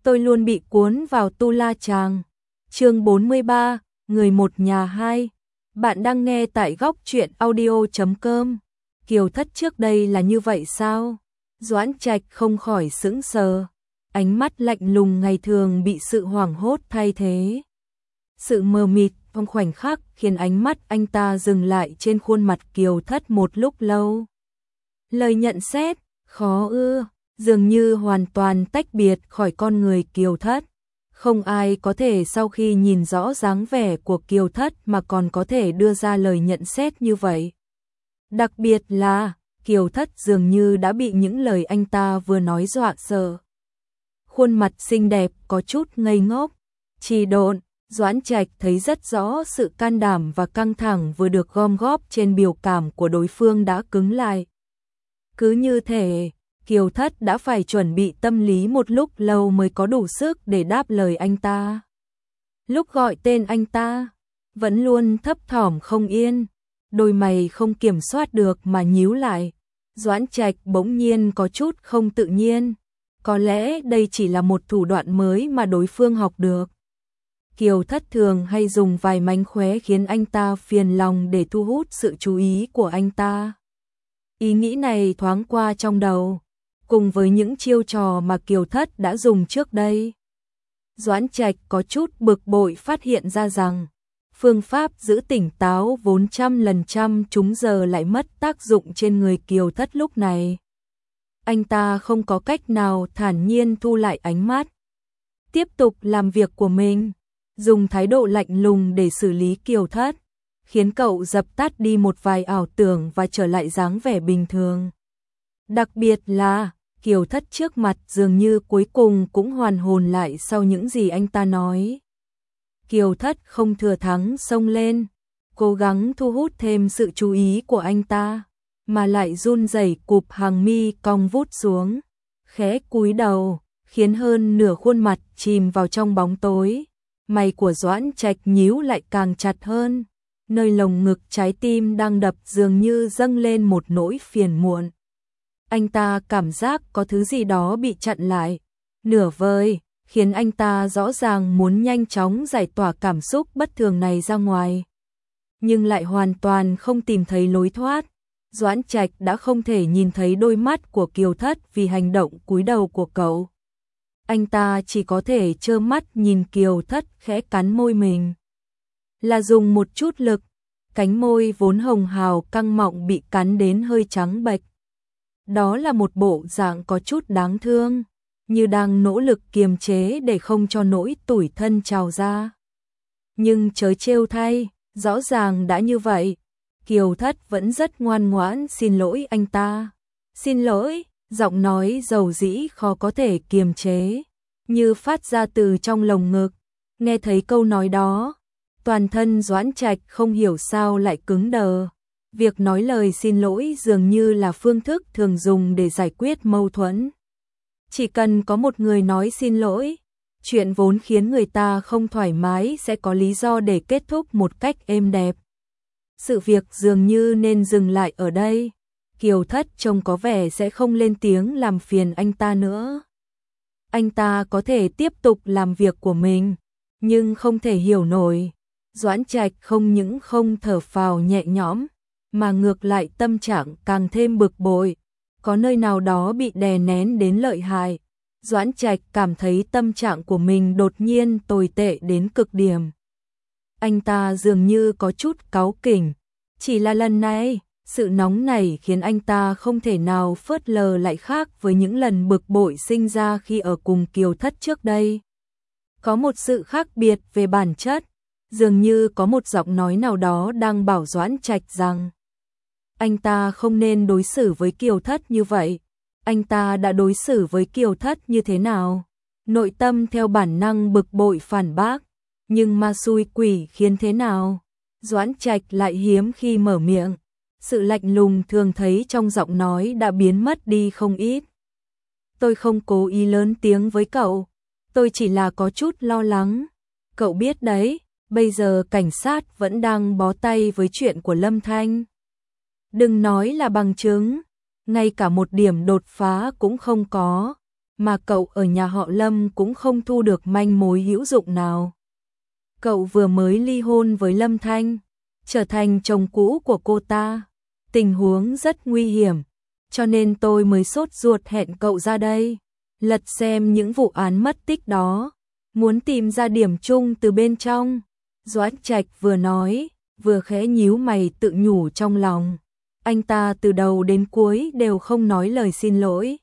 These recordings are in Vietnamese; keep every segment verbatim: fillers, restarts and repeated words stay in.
tôi luôn bị cuốn vào tu la chàng. Chương bốn mươi ba, người một nhà hai. Bạn đang nghe tại góc truyện audio chấm com. Kiều Thất trước đây là như vậy sao? Doãn Trạch không khỏi sững sờ, ánh mắt lạnh lùng ngày thường bị sự hoảng hốt thay thế. Sự mờ mịt trong khoảnh khắc khiến ánh mắt anh ta dừng lại trên khuôn mặt Kiều Thất một lúc lâu. Lời nhận xét, khó ưa, dường như hoàn toàn tách biệt khỏi con người Kiều Thất. Không ai có thể sau khi nhìn rõ dáng vẻ của Kiều Thất mà còn có thể đưa ra lời nhận xét như vậy. Đặc biệt là, Kiều Thất dường như đã bị những lời anh ta vừa nói dọa sợ. Khuôn mặt xinh đẹp có chút ngây ngốc, trì độn, Doãn Trạch thấy rất rõ sự can đảm và căng thẳng vừa được gom góp trên biểu cảm của đối phương đã cứng lại. Cứ như thể, Kiều Thất đã phải chuẩn bị tâm lý một lúc lâu mới có đủ sức để đáp lời anh ta. Lúc gọi tên anh ta, vẫn luôn thấp thỏm không yên, đôi mày không kiểm soát được mà nhíu lại. Doãn Trạch bỗng nhiên có chút không tự nhiên, có lẽ đây chỉ là một thủ đoạn mới mà đối phương học được. Kiều Thất thường hay dùng vài mánh khóe khiến anh ta phiền lòng để thu hút sự chú ý của anh ta. Ý nghĩ này thoáng qua trong đầu, cùng với những chiêu trò mà Kiều Thất đã dùng trước đây. Doãn Trạch có chút bực bội phát hiện ra rằng, phương pháp giữ tỉnh táo vốn trăm lần trăm chúng giờ lại mất tác dụng trên người Kiều Thất lúc này. Anh ta không có cách nào thản nhiên thu lại ánh mắt, tiếp tục làm việc của mình, dùng thái độ lạnh lùng để xử lý Kiều Thất, khiến cậu dập tắt đi một vài ảo tưởng và trở lại dáng vẻ bình thường. Đặc biệt là, Kiều Thất trước mặt dường như cuối cùng cũng hoàn hồn lại sau những gì anh ta nói. Kiều Thất không thừa thắng xông lên, cố gắng thu hút thêm sự chú ý của anh ta, mà lại run rẩy cụp hàng mi cong vút xuống, khẽ cúi đầu, khiến hơn nửa khuôn mặt chìm vào trong bóng tối. Mày của Doãn Trạch nhíu lại càng chặt hơn, nơi lồng ngực trái tim đang đập dường như dâng lên một nỗi phiền muộn. Anh ta cảm giác có thứ gì đó bị chặn lại, nửa vời, khiến anh ta rõ ràng muốn nhanh chóng giải tỏa cảm xúc bất thường này ra ngoài. Nhưng lại hoàn toàn không tìm thấy lối thoát. Doãn Trạch đã không thể nhìn thấy đôi mắt của Kiều Thất vì hành động cúi đầu của cậu. Anh ta chỉ có thể trơ mắt nhìn Kiều Thất khẽ cắn môi mình. Là dùng một chút lực, cánh môi vốn hồng hào căng mọng bị cắn đến hơi trắng bệch. Đó là một bộ dạng có chút đáng thương, như đang nỗ lực kiềm chế để không cho nỗi tủi thân trào ra. Nhưng chớ trêu thay, rõ ràng đã như vậy, Kiều Thất vẫn rất ngoan ngoãn xin lỗi anh ta. Xin lỗi, giọng nói dầu dĩ khó có thể kiềm chế, như phát ra từ trong lồng ngực. Nghe thấy câu nói đó, toàn thân Doãn Trạch không hiểu sao lại cứng đờ. Việc nói lời xin lỗi dường như là phương thức thường dùng để giải quyết mâu thuẫn. Chỉ cần có một người nói xin lỗi, chuyện vốn khiến người ta không thoải mái sẽ có lý do để kết thúc một cách êm đẹp. Sự việc dường như nên dừng lại ở đây. Kiều Thất trông có vẻ sẽ không lên tiếng làm phiền anh ta nữa. Anh ta có thể tiếp tục làm việc của mình, nhưng không thể hiểu nổi. Doãn Trạch không những không thở phào nhẹ nhõm, mà ngược lại tâm trạng càng thêm bực bội, có nơi nào đó bị đè nén đến lợi hại. Doãn Trạch cảm thấy tâm trạng của mình đột nhiên tồi tệ đến cực điểm. Anh ta dường như có chút cáu kỉnh, chỉ là lần này, sự nóng này khiến anh ta không thể nào phớt lờ lại khác với những lần bực bội sinh ra khi ở cùng Kiều Thất trước đây. Có một sự khác biệt về bản chất, dường như có một giọng nói nào đó đang bảo Doãn Trạch rằng anh ta không nên đối xử với Kiều Thất như vậy. Anh ta đã đối xử với Kiều Thất như thế nào? Nội tâm theo bản năng bực bội phản bác, nhưng ma xui quỷ khiến thế nào? Doãn Trạch lại hiếm khi mở miệng, sự lạnh lùng thường thấy trong giọng nói đã biến mất đi không ít. Tôi không cố ý lớn tiếng với cậu, tôi chỉ là có chút lo lắng. Cậu biết đấy, bây giờ cảnh sát vẫn đang bó tay với chuyện của Lâm Thanh. Đừng nói là bằng chứng, ngay cả một điểm đột phá cũng không có, mà cậu ở nhà họ Lâm cũng không thu được manh mối hữu dụng nào. Cậu vừa mới ly hôn với Lâm Thanh, trở thành chồng cũ của cô ta. Tình huống rất nguy hiểm, cho nên tôi mới sốt ruột hẹn cậu ra đây, lật xem những vụ án mất tích đó, muốn tìm ra điểm chung từ bên trong. Doãn Trạch vừa nói, vừa khẽ nhíu mày tự nhủ trong lòng. Anh ta từ đầu đến cuối đều không nói lời xin lỗi.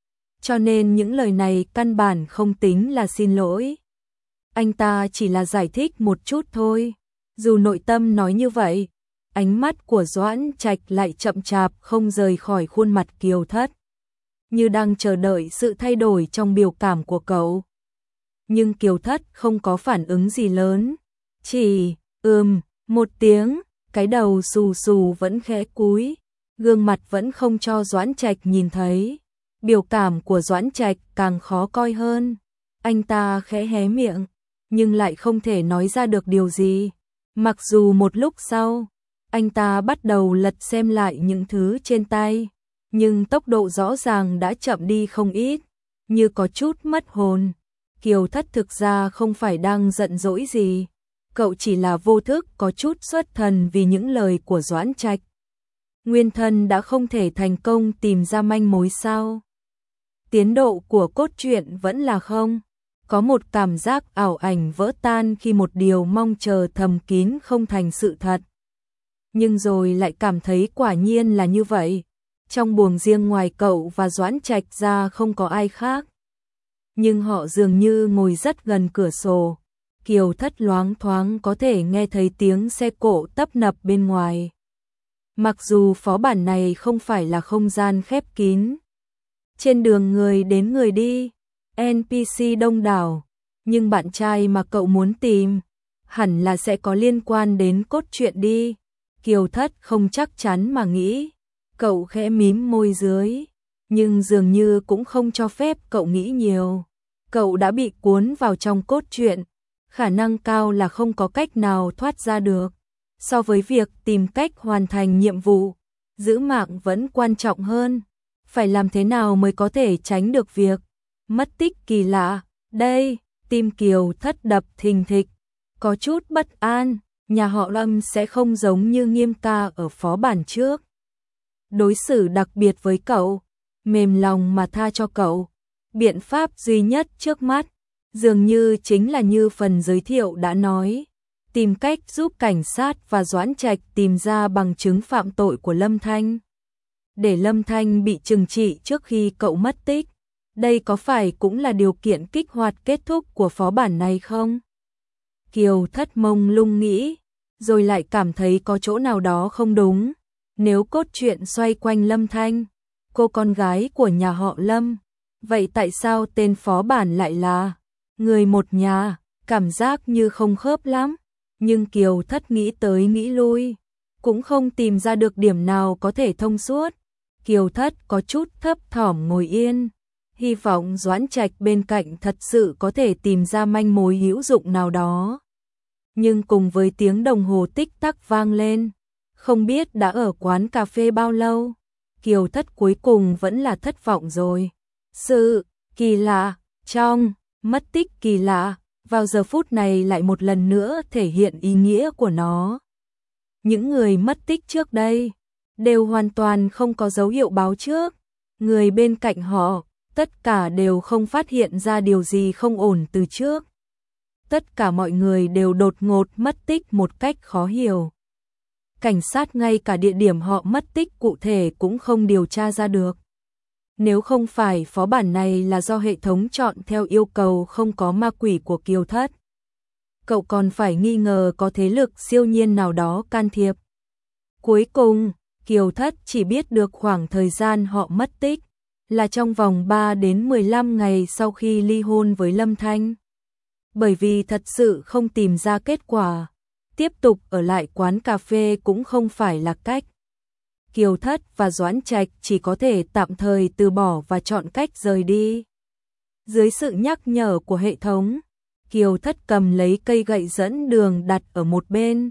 Cho nên những lời này căn bản không tính là xin lỗi. Anh ta chỉ là giải thích một chút thôi. Dù nội tâm nói như vậy, ánh mắt của Doãn Trạch lại chậm chạp không rời khỏi khuôn mặt Kiều Thất, như đang chờ đợi sự thay đổi trong biểu cảm của cậu. Nhưng Kiều Thất không có phản ứng gì lớn, chỉ ừm một tiếng, cái đầu xù xù vẫn khẽ cúi, gương mặt vẫn không cho Doãn Trạch nhìn thấy. Biểu cảm của Doãn Trạch càng khó coi hơn. Anh ta khẽ hé miệng, nhưng lại không thể nói ra được điều gì. Mặc dù một lúc sau, anh ta bắt đầu lật xem lại những thứ trên tay, nhưng tốc độ rõ ràng đã chậm đi không ít, như có chút mất hồn. Kiều Thất thực ra không phải đang giận dỗi gì, cậu chỉ là vô thức có chút xuất thần vì những lời của Doãn Trạch. Nguyên thân đã không thể thành công tìm ra manh mối sao? Tiến độ của cốt truyện vẫn là không. Có một cảm giác ảo ảnh vỡ tan khi một điều mong chờ thầm kín không thành sự thật. Nhưng rồi lại cảm thấy quả nhiên là như vậy. Trong buồng riêng ngoài cậu và Doãn Trạch ra không có ai khác. Nhưng họ dường như ngồi rất gần cửa sổ. Kiều Thất loáng thoáng có thể nghe thấy tiếng xe cộ tấp nập bên ngoài. Mặc dù phó bản này không phải là không gian khép kín. Trên đường người đến người đi, en pê xê đông đảo, nhưng bạn trai mà cậu muốn tìm hẳn là sẽ có liên quan đến cốt truyện đi. Kiều Thất không chắc chắn mà nghĩ. Cậu khẽ mím môi dưới, nhưng dường như cũng không cho phép cậu nghĩ nhiều. Cậu đã bị cuốn vào trong cốt truyện, khả năng cao là không có cách nào thoát ra được. So với việc tìm cách hoàn thành nhiệm vụ, giữ mạng vẫn quan trọng hơn. Phải làm thế nào mới có thể tránh được việc mất tích kỳ lạ? Đây, tim Kiều Thất đập thình thịch, có chút bất an. Nhà họ Lâm sẽ không giống như Nghiêm ca ở phó bản trước, đối xử đặc biệt với cậu, mềm lòng mà tha cho cậu. Biện pháp duy nhất trước mắt dường như chính là như phần giới thiệu đã nói, tìm cách giúp cảnh sát và Doãn Trạch tìm ra bằng chứng phạm tội của Lâm Thanh, để Lâm Thanh bị trừng trị trước khi cậu mất tích. Đây có phải cũng là điều kiện kích hoạt kết thúc của phó bản này không? Kiều Thất mông lung nghĩ, rồi lại cảm thấy có chỗ nào đó không đúng. Nếu cốt truyện xoay quanh Lâm Thanh, cô con gái của nhà họ Lâm, vậy tại sao tên phó bản lại là người một nhà? Cảm giác như không khớp lắm. Nhưng Kiều Thất nghĩ tới nghĩ lui, cũng không tìm ra được điểm nào có thể thông suốt. Kiều Thất có chút thấp thỏm ngồi yên, hy vọng Doãn Trạch bên cạnh thật sự có thể tìm ra manh mối hữu dụng nào đó. Nhưng cùng với tiếng đồng hồ tích tắc vang lên, không biết đã ở quán cà phê bao lâu, Kiều Thất cuối cùng vẫn là thất vọng rồi. Sự kỳ lạ trong mất tích kỳ lạ vào giờ phút này lại một lần nữa thể hiện ý nghĩa của nó. Những người mất tích trước đây đều hoàn toàn không có dấu hiệu báo trước. Người bên cạnh họ, tất cả đều không phát hiện ra điều gì không ổn từ trước. Tất cả mọi người đều đột ngột mất tích một cách khó hiểu. Cảnh sát ngay cả địa điểm họ mất tích cụ thể cũng không điều tra ra được. Nếu không phải phó bản này là do hệ thống chọn theo yêu cầu không có ma quỷ của Kiều Thất, cậu còn phải nghi ngờ có thế lực siêu nhiên nào đó can thiệp. Cuối cùng, Kiều Thất chỉ biết được khoảng thời gian họ mất tích là trong vòng ba đến mười lăm ngày sau khi ly hôn với Lâm Thanh. Bởi vì thật sự không tìm ra kết quả, tiếp tục ở lại quán cà phê cũng không phải là cách. Kiều Thất và Doãn Trạch chỉ có thể tạm thời từ bỏ và chọn cách rời đi. Dưới sự nhắc nhở của hệ thống, Kiều Thất cầm lấy cây gậy dẫn đường đặt ở một bên.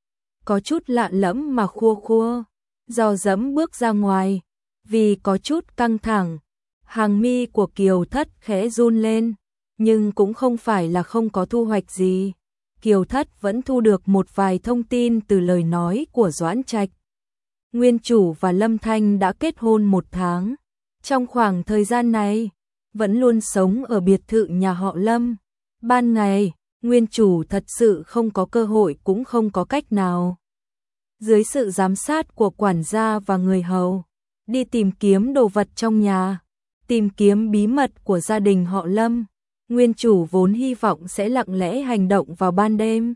Có chút lạ lẫm mà khua khua, dò dẫm bước ra ngoài, vì có chút căng thẳng, Hàng mi của Kiều Thất khẽ run lên, nhưng cũng không phải là không có thu hoạch gì. Kiều Thất vẫn thu được một vài thông tin từ lời nói của Doãn Trạch. Nguyên chủ và Lâm Thanh đã kết hôn một tháng. Trong khoảng thời gian này, vẫn luôn sống ở biệt thự nhà họ Lâm. Ban ngày, nguyên chủ thật sự không có cơ hội cũng không có cách nào. Dưới sự giám sát của quản gia và người hầu, đi tìm kiếm đồ vật trong nhà, tìm kiếm bí mật của gia đình họ Lâm. Nguyên chủ vốn hy vọng sẽ lặng lẽ hành động vào ban đêm.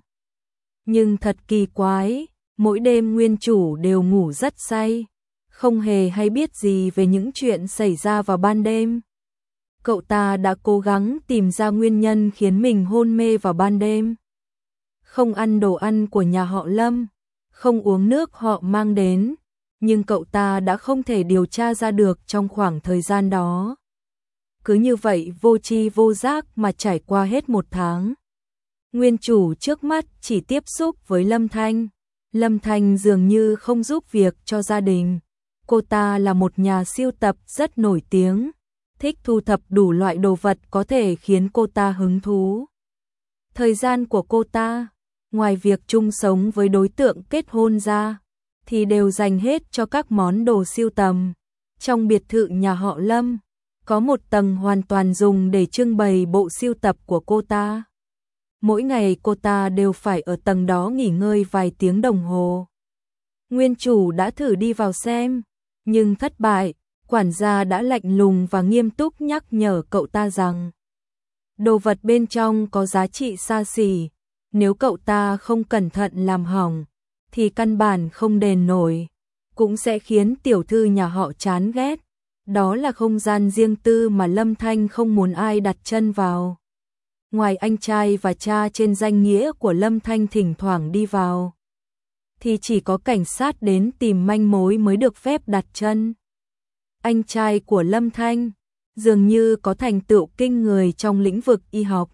Nhưng thật kỳ quái, mỗi đêm nguyên chủ đều ngủ rất say, không hề hay biết gì về những chuyện xảy ra vào ban đêm. Cậu ta đã cố gắng tìm ra nguyên nhân khiến mình hôn mê vào ban đêm. Không ăn đồ ăn của nhà họ Lâm, không uống nước họ mang đến, nhưng cậu ta đã không thể điều tra ra được trong khoảng thời gian đó. Cứ như vậy vô tri vô giác mà trải qua hết một tháng. Nguyên chủ trước mắt chỉ tiếp xúc với Lâm Thanh. Lâm Thanh dường như không giúp việc cho gia đình. Cô ta là một nhà sưu tập rất nổi tiếng, thích thu thập đủ loại đồ vật có thể khiến cô ta hứng thú. Thời gian của cô ta, ngoài việc chung sống với đối tượng kết hôn ra, thì đều dành hết cho các món đồ sưu tầm. Trong biệt thự nhà họ Lâm, có một tầng hoàn toàn dùng để trưng bày bộ sưu tập của cô ta. Mỗi ngày cô ta đều phải ở tầng đó nghỉ ngơi vài tiếng đồng hồ. Nguyên chủ đã thử đi vào xem, nhưng thất bại. Quản gia đã lạnh lùng và nghiêm túc nhắc nhở cậu ta rằng đồ vật bên trong có giá trị xa xỉ, nếu cậu ta không cẩn thận làm hỏng thì căn bản không đền nổi, cũng sẽ khiến tiểu thư nhà họ chán ghét. Đó là không gian riêng tư mà Lâm Thanh không muốn ai đặt chân vào. Ngoài anh trai và cha trên danh nghĩa của Lâm Thanh thỉnh thoảng đi vào, thì chỉ có cảnh sát đến tìm manh mối mới được phép đặt chân. Anh trai của Lâm Thanh dường như có thành tựu kinh người trong lĩnh vực y học.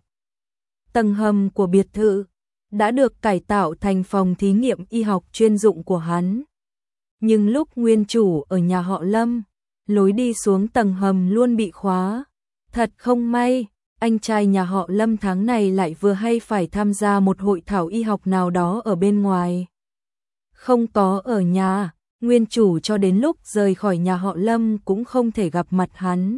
Tầng hầm của biệt thự đã được cải tạo thành phòng thí nghiệm y học chuyên dụng của hắn. Nhưng lúc nguyên chủ ở nhà họ Lâm, lối đi xuống tầng hầm luôn bị khóa. Thật không may, anh trai nhà họ Lâm tháng này lại vừa hay phải tham gia một hội thảo y học nào đó ở bên ngoài. Không có ở nhà, nguyên chủ cho đến lúc rời khỏi nhà họ Lâm cũng không thể gặp mặt hắn.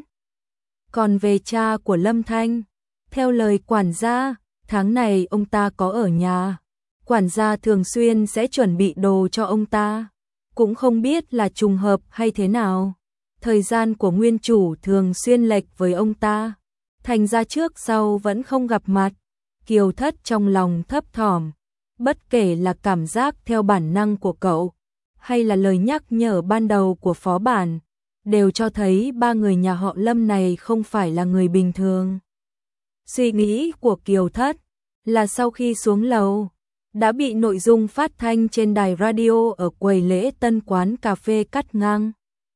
Còn về cha của Lâm Thanh, theo lời quản gia, tháng này ông ta có ở nhà. Quản gia thường xuyên sẽ chuẩn bị đồ cho ông ta, cũng không biết là trùng hợp hay thế nào. Thời gian của nguyên chủ thường xuyên lệch với ông ta, thành ra trước sau vẫn không gặp mặt. Kiều Thất trong lòng thấp thỏm, bất kể là cảm giác theo bản năng của cậu, hay là lời nhắc nhở ban đầu của phó bản, đều cho thấy ba người nhà họ Lâm này không phải là người bình thường. Suy nghĩ của Kiều Thất là sau khi xuống lầu, đã bị nội dung phát thanh trên đài radio ở quầy lễ tân quán cà phê cắt ngang.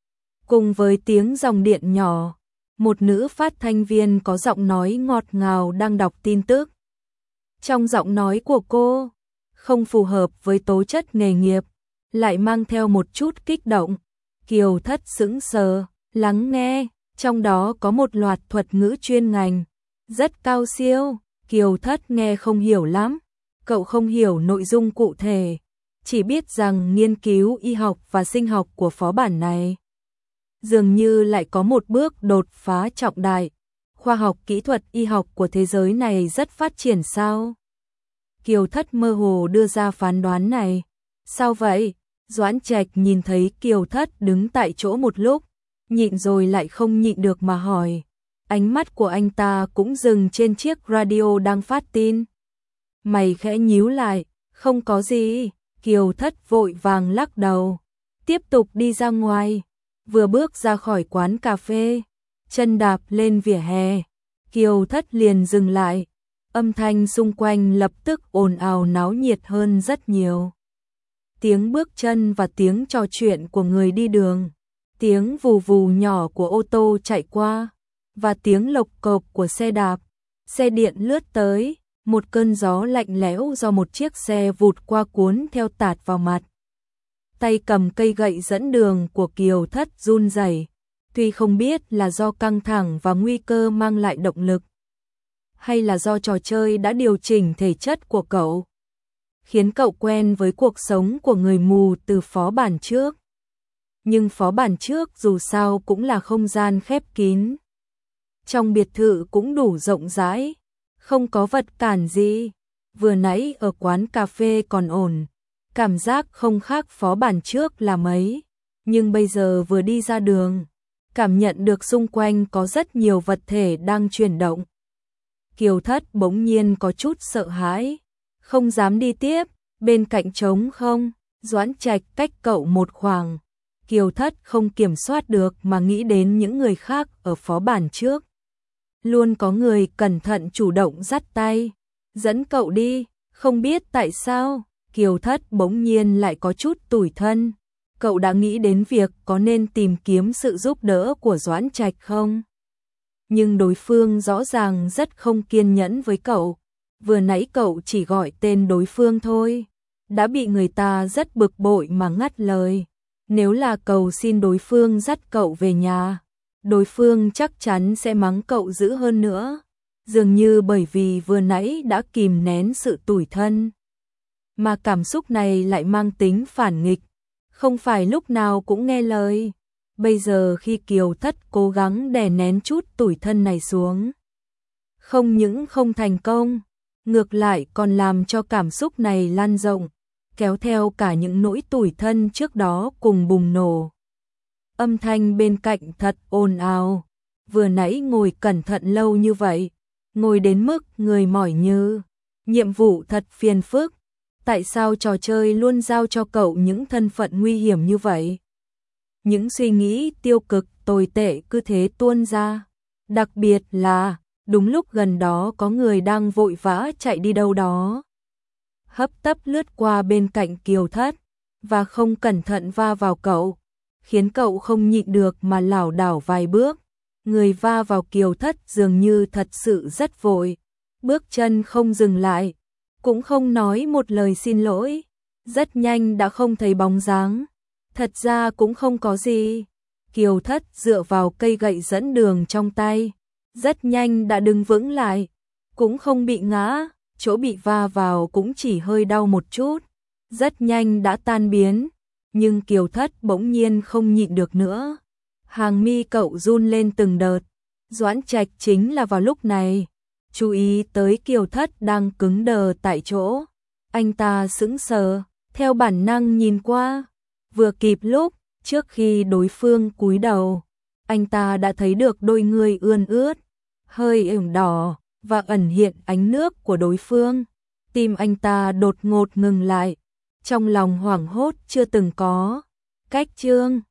Cùng với tiếng dòng điện nhỏ, một nữ phát thanh viên có giọng nói ngọt ngào đang đọc tin tức. Trong giọng nói của cô, không phù hợp với tố chất nghề nghiệp, lại mang theo một chút kích động. Kiều Thất sững sờ, lắng nghe, trong đó có một loạt thuật ngữ chuyên ngành, rất cao siêu. Kiều Thất nghe không hiểu lắm, cậu không hiểu nội dung cụ thể, chỉ biết rằng nghiên cứu y học và sinh học của phó bản này dường như lại có một bước đột phá trọng đại. Khoa học kỹ thuật y học của thế giới này rất phát triển sao? Kiều Thất mơ hồ đưa ra phán đoán này. Sao vậy? Doãn Trạch nhìn thấy Kiều Thất đứng tại chỗ một lúc, nhịn rồi lại không nhịn được mà hỏi. Ánh mắt của anh ta cũng dừng trên chiếc radio đang phát tin. Mày khẽ nhíu lại, không có gì. Kiều Thất vội vàng lắc đầu, tiếp tục đi ra ngoài. Vừa bước ra khỏi quán cà phê, chân đạp lên vỉa hè, Kiều Thất liền dừng lại. Âm thanh xung quanh lập tức ồn ào náo nhiệt hơn rất nhiều. Tiếng bước chân và tiếng trò chuyện của người đi đường, tiếng vù vù nhỏ của ô tô chạy qua, và tiếng lộc cộc của xe đạp, xe điện lướt tới. Một cơn gió lạnh lẽo do một chiếc xe vụt qua cuốn theo tạt vào mặt. Tay cầm cây gậy dẫn đường của Kiều Thất run rẩy, Tuy không biết là do căng thẳng và nguy cơ mang lại động lực, hay là do trò chơi đã điều chỉnh thể chất của cậu, khiến cậu quen với cuộc sống của người mù từ phó bản trước. Nhưng phó bản trước dù sao cũng là không gian khép kín. Trong biệt thự cũng đủ rộng rãi, không có vật cản gì. Vừa nãy ở quán cà phê còn ổn, cảm giác không khác phó bản trước là mấy. Nhưng bây giờ vừa đi ra đường, cảm nhận được xung quanh có rất nhiều vật thể đang chuyển động. Kiều Thất bỗng nhiên có chút sợ hãi, không dám đi tiếp, bên cạnh trống không, Doãn Trạch cách cậu một khoảng. Kiều Thất không kiểm soát được mà nghĩ đến những người khác ở phó bản trước. Luôn có người cẩn thận chủ động dắt tay, dẫn cậu đi, không biết tại sao, Kiều Thất bỗng nhiên lại có chút tủi thân. Cậu đã nghĩ đến việc có nên tìm kiếm sự giúp đỡ của Doãn Trạch không? Nhưng đối phương rõ ràng rất không kiên nhẫn với cậu. Vừa nãy cậu chỉ gọi tên đối phương thôi, đã bị người ta rất bực bội mà ngắt lời. Nếu là cầu xin đối phương dắt cậu về nhà, đối phương chắc chắn sẽ mắng cậu dữ hơn nữa. Dường như bởi vì vừa nãy đã kìm nén sự tủi thân, mà cảm xúc này lại mang tính phản nghịch, không phải lúc nào cũng nghe lời. Bây giờ khi Kiều Thất cố gắng đè nén chút tủi thân này xuống, không những không thành công, ngược lại còn làm cho cảm xúc này lan rộng, kéo theo cả những nỗi tủi thân trước đó cùng bùng nổ. Âm thanh bên cạnh thật ồn ào, vừa nãy ngồi cẩn thận lâu như vậy, ngồi đến mức người mỏi như, nhiệm vụ thật phiền phức. Tại sao trò chơi luôn giao cho cậu những thân phận nguy hiểm như vậy? Những suy nghĩ tiêu cực tồi tệ cứ thế tuôn ra. Đặc biệt là, đúng lúc gần đó có người đang vội vã chạy đi đâu đó. Hấp tấp lướt qua bên cạnh Kiều Thất, và không cẩn thận va vào cậu, khiến cậu không nhịn được mà lảo đảo vài bước. Người va vào Kiều Thất dường như thật sự rất vội, bước chân không dừng lại, cũng không nói một lời xin lỗi, rất nhanh đã không thấy bóng dáng. Thật ra cũng không có gì. Kiều Thất dựa vào cây gậy dẫn đường trong tay, rất nhanh đã đứng vững lại, cũng không bị ngã, chỗ bị va vào cũng chỉ hơi đau một chút, rất nhanh đã tan biến. Nhưng Kiều Thất bỗng nhiên không nhịn được nữa, hàng mi cậu run lên từng đợt. Doãn Trạch chính là vào lúc này chú ý tới Kiều Thất đang cứng đờ tại chỗ, anh ta sững sờ, theo bản năng nhìn qua, vừa kịp lúc trước khi đối phương cúi đầu, anh ta đã thấy được đôi người ươn ướt, hơi ửng đỏ và ẩn hiện ánh nước của đối phương. Tim anh ta đột ngột ngừng lại, trong lòng hoảng hốt chưa từng có. Cách chương